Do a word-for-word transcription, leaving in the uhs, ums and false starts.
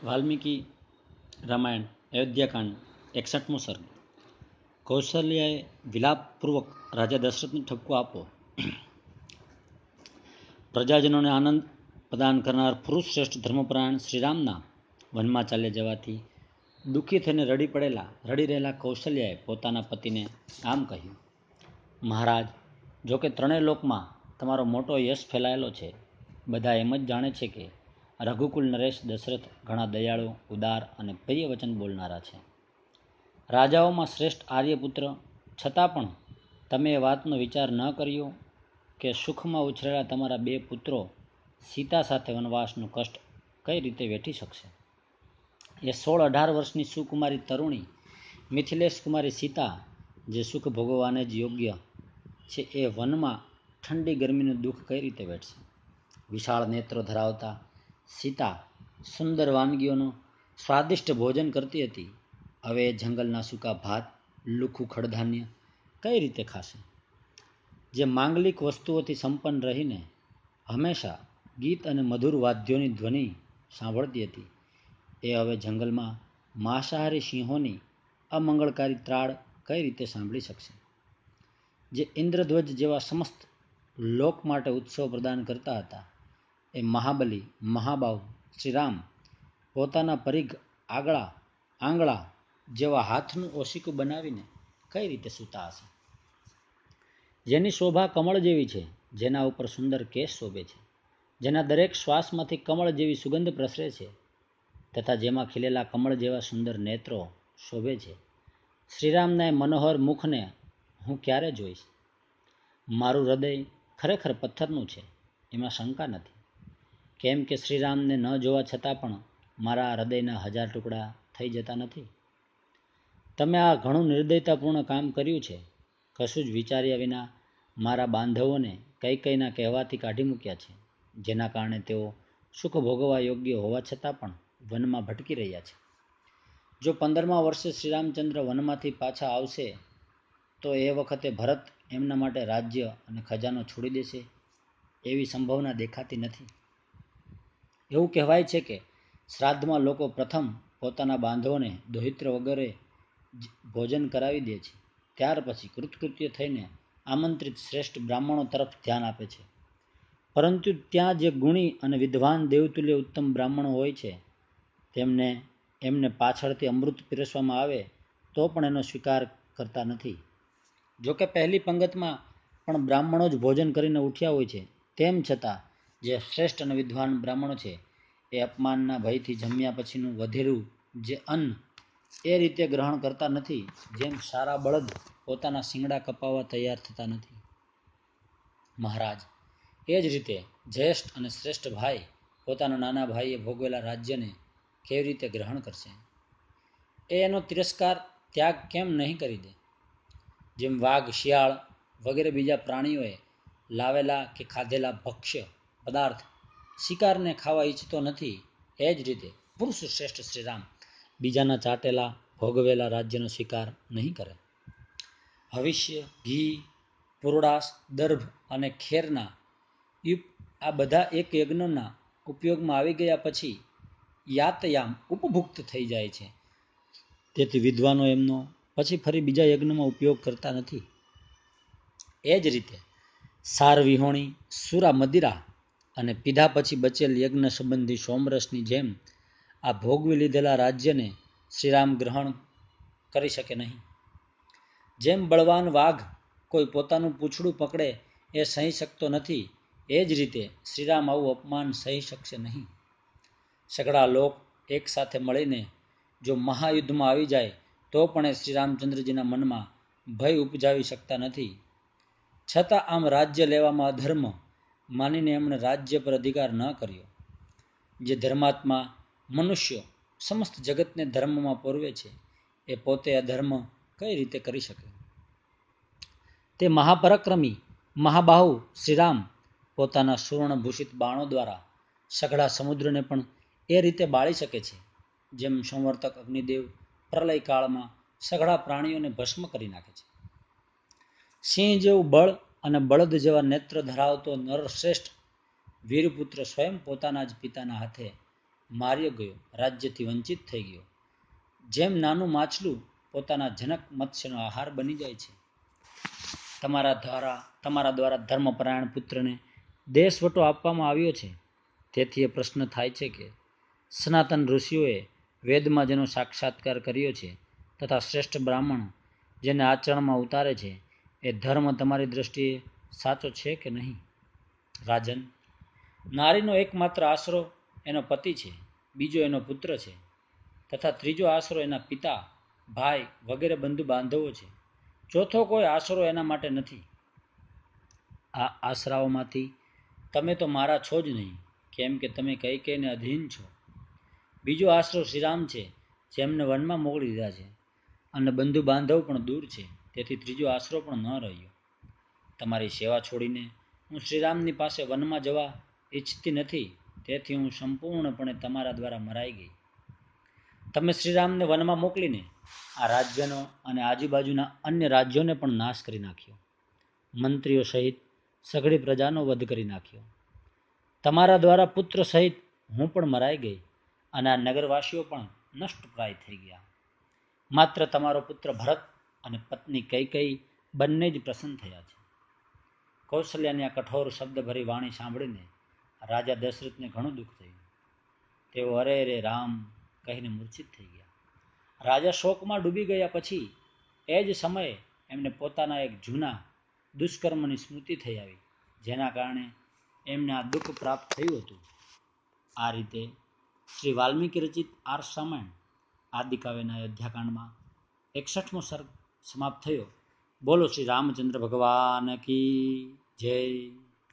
વાલ્મીકી રામાયણ અયોધ્યાકાંડ એકસઠમો સર્ગ. કૌશલ્યાએ વિલાપપૂર્વક રાજા દશરથને ઠપકો આપો. પ્રજાજનોને આનંદ પ્રદાન કરનાર પુરુષ શ્રેષ્ઠ ધર્મપરાયણ શ્રીરામના વનમાં ચાલ્યા જવાથી દુઃખી થઈને રડી પડેલા રડી રહેલા કૌશલ્યાએ પોતાના પતિને આમ કહ્યું: મહારાજ, જોકે ત્રણેય લોકમાં તમારો મોટો યશ ફેલાયેલો છે. બધા એમ જ જાણે છે કે રઘુકુલ નરેશ દશરથ ઘણા દયાળુ, ઉદાર અને પ્રિય વચન બોલનારા છે. રાજાઓમાં શ્રેષ્ઠ આર્યપુત્ર, છતાં પણ તમે એ વાતનો વિચાર ન કર્યો કે સુખમાં ઉછરેલા તમારા બે પુત્રો સીતા સાથે વનવાસનું કષ્ટ કઈ રીતે વેઠી શકશે? એ સોળ અઢાર વર્ષની સુકુમારી તરુણી મિથિલેશ કુમારી સીતા, જે સુખ ભોગવવાને જ યોગ્ય છે, એ વનમાં ઠંડી ગરમીનું દુઃખ કઈ રીતે વેઠશે? વિશાળ નેત્રો ધરાવતા સીતા સુંદર વાનગીઓનું સ્વાદિષ્ટ ભોજન કરતી હતી. હવે એ જંગલના સૂકા ભાત, લુખું ખડધાન્ય કઈ રીતે ખાશે? જે માંગલિક વસ્તુઓથી સંપન્ન રહીને હંમેશા ગીત અને મધુર વાદ્યોની ધ્વનિ સાંભળતી હતી, એ હવે જંગલમાં માંસાહારી સિંહોની અમંગળકારી ત્રાળ કઈ રીતે સાંભળી શકશે? જે ઇન્દ્રધ્વજ જેવા સમસ્ત લોક માટે ઉત્સવ પ્રદાન કરતા હતા, એ મહાબલી મહાબાહુ શ્રીરામ પોતાના પરિઘ આગળા આંગળા જેવા હાથનું ઓશીકું બનાવીને કઈ રીતે સૂતા હશે? જેની શોભા કમળ જેવી છે, જેના ઉપર સુંદર કેશ શોભે છે, જેના દરેક શ્વાસમાંથી કમળ જેવી સુગંધ પ્રસરે છે, તથા જેમાં ખીલેલા કમળ જેવા સુંદર નેત્રો શોભે છે, શ્રીરામના એ મનોહર મુખને હું ક્યારે જોઈશ? મારું હૃદય ખરેખર પથ્થરનું છે, એમાં શંકા નથી. કેમ કે શ્રીરામને ન જોવા છતાં પણ મારા હૃદયના હજાર ટુકડા થઈ જતા નથી? તમે આ ઘણું નિર્દયતાપૂર્ણ કામ કર્યું છે. કશું જ વિચાર્યા વિના મારા બાંધવોને કઈ કઈના કહેવાથી કાઢી મૂક્યા છે, જેના કારણે તેઓ સુખ ભોગવવા યોગ્ય હોવા છતાં પણ વનમાં ભટકી રહ્યા છે. જો પંદરમા વર્ષે શ્રીરામચંદ્ર વનમાંથી પાછા આવશે તો એ વખતે ભરત એમના માટે રાજ્ય અને ખજાનો છોડી દેશે એવી સંભાવના દેખાતી નથી. એવું કહેવાય છે કે શ્રાદ્ધમાં લોકો પ્રથમ પોતાના બાંધવોને દોહિત્ર વગેરે ભોજન કરાવી દે છે, ત્યાર પછી કૃતકૃત્ય થઈને આમંત્રિત શ્રેષ્ઠ બ્રાહ્મણો તરફ ધ્યાન આપે છે. પરંતુ ત્યાં જે ગુણી અને વિદ્વાન દેવતુલ્ય ઉત્તમ બ્રાહ્મણો હોય છે, તેમને એમને પાછળથી અમૃત પીરસવામાં આવે તો પણ એનો સ્વીકાર કરતા નથી. જોકે પહેલી પંગતમાં પણ બ્રાહ્મણો જ ભોજન કરીને ઉઠ્યા હોય છે, તેમ છતાં જે શ્રેષ્ઠ અને વિદ્વાન બ્રાહ્મણો છે, એ અપમાનના ભયથી જમ્યા પછીનું વધેલું જે અન્ન એ રીતે ગ્રહણ કરતા નથી, જેમ સારા બળદ પોતાના શિંગડા કપાવવા તૈયાર થતા નથી. મહારાજ, એ જ રીતે જ્યેષ્ઠ અને શ્રેષ્ઠ ભાઈ પોતાના નાના ભાઈએ ભોગવેલા રાજ્યને કેવી રીતે ગ્રહણ કરશે? એ એનો તિરસ્કાર ત્યાગ કેમ નહીં કરી દે? જેમ વાઘ, શિયાળ વગેરે બીજા પ્રાણીઓએ લાવેલા કે ખાધેલા ભક્ષ્ય પદાર્થ શિકારને ખાવા ઈચ્છતો નથી, એ જ રીતે પુરુષ શ્રેષ્ઠ શ્રીરામ બીજાના ચાટેલા ભોગવેલા રાજ્યનો સ્વીકાર નહીં કરે. હવિષ્ય, ઘી, પૂરડાસ, દર્ભ અને ખેરના આ બધા એક યજ્ઞના ઉપયોગમાં આવી ગયા પછી યાતયામ ઉપભુક્ત થઈ જાય છે. તેથી વિદ્વાનો એમનો પછી ફરી બીજા યજ્ઞમાં ઉપયોગ કરતા નથી. એ જ રીતે સાર વિહોણી સુરા મદિરા અને પીધા પછી બચેલ યજ્ઞ સંબંધી સોમરસની જેમ આ ભોગવી લીધેલા રાજ્યને શ્રીરામ ગ્રહણ કરી શકે નહીં. જેમ બળવાન વાઘ કોઈ પોતાનું પૂંછડું પકડે એ સહી શકતો નથી, એ જ રીતે શ્રીરામ આવું અપમાન સહી શકશે નહીં. સઘળા લોક એક સાથે મળીને જો મહાયુદ્ધમાં આવી જાય તો પણ એ શ્રીરામચંદ્રજીના મનમાં ભય ઉપજાવી શકતા નથી. છતાં આમ રાજ્ય લેવામાં અધર્મ માનીને એમણે રાજ્ય પર અધિકાર ન કર્યો. જે ધર્માત્મા મનુષ્યો સમસ્ત જગતને ધર્મમાં પોરવે છે, એ પોતે અધર્મ કઈ રીતે કરી શકે? તે મહાપરાક્રમી મહાબાહુ શ્રીરામ પોતાના સુવર્ણભૂષિત બાણો દ્વારા સઘળા સમુદ્રને પણ એ રીતે બાળી શકે છે, જેમ સંવર્તક અગ્નિદેવ પ્રલય કાળમાં સઘળા પ્રાણીઓને ભસ્મ કરી નાખે છે. સિંહ જેવું બળ અને બળદ જેવા નેત્ર ધરાવતો નરશ્રેષ્ઠ વીરપુત્ર સ્વયં પોતાના જ પિતાના હાથે માર્યો ગયો, રાજ્યથી વંચિત થઈ ગયો. જેમ નાનું માછલું પોતાના જનક મત્સ્યનો આહાર બની જાય છે, તમારા દ્વારા તમારા દ્વારા ધર્મપરાયણ પુત્રને દેશવટો આપવામાં આવ્યો છે. તેથી એ પ્રશ્ન થાય છે કે સનાતન ઋષિઓએ વેદમાં જેનો સાક્ષાત્કાર કર્યો છે તથા શ્રેષ્ઠ બ્રાહ્મણ જેને આચરણમાં ઉતારે છે, એ ધર્મ તમારી દ્રષ્ટિએ સાચો છે કે નહીં? રાજન, નારીનો એકમાત્ર આશરો એનો પતિ છે, બીજો એનો પુત્ર છે તથા ત્રીજો આશરો એના પિતા, ભાઈ વગેરે બંધુ બાંધવો છે. ચોથો કોઈ આશરો એના માટે નથી. આ આશરાઓમાંથી તમે તો મારા છો જ નહીં, કેમ કે તમે કઈ કઈને અધીન છો. બીજો આશરો શ્રીરામ છે, જેમને વનમાં મોકલી દીધા છે, અને બંધુ બાંધવ પણ દૂર છે. તેથી ત્રીજો આશરો પણ ન રહ્યો. તમારી સેવા છોડીને હું શ્રીરામની પાસે વનમાં જવા ઈચ્છતી નથી, તેથી હું સંપૂર્ણપણે તમારા દ્વારા મરાઈ ગઈ. તમે શ્રીરામને વનમાં મોકલીને આ રાજ્યનો અને આજુબાજુના અન્ય રાજ્યોને પણ નાશ કરી નાખ્યો. મંત્રીઓ સહિત સઘળી પ્રજાનો વધ કરી નાખ્યો. તમારા દ્વારા પુત્ર સહિત હું પણ મરાઈ ગઈ, અને આ નગરવાસીઓ પણ નષ્ટપ્રાય થઈ ગયા. માત્ર તમારો પુત્ર ભરત અને પત્ની કૈકેયી બંને જ પ્રસન્ન થયા છે. કૌશલ્યાની આ કઠોર શબ્દભરી વાણી સાંભળીને રાજા દશરથને ઘણું દુઃખ થયું. તેઓ અરે રે રામ કહીને મૂર્છિત થઈ ગયા. રાજા શોકમાં ડૂબી ગયા પછી એ જ સમયે એમને પોતાના એક જૂના દુષ્કર્મની સ્મૃતિ થઈ આવી, જેના કારણે એમને આ દુઃખ પ્રાપ્ત થયું હતું. આ રીતે શ્રી વાલ્મીકી રચિત આર્ષ રામાયણ આદિકાવ્યના અયોધ્યાકાંડમાં એકસઠમો સર્ગ સમાપ્ત થયો. બોલો શ્રી રામચંદ્ર ભગવાન કી જય.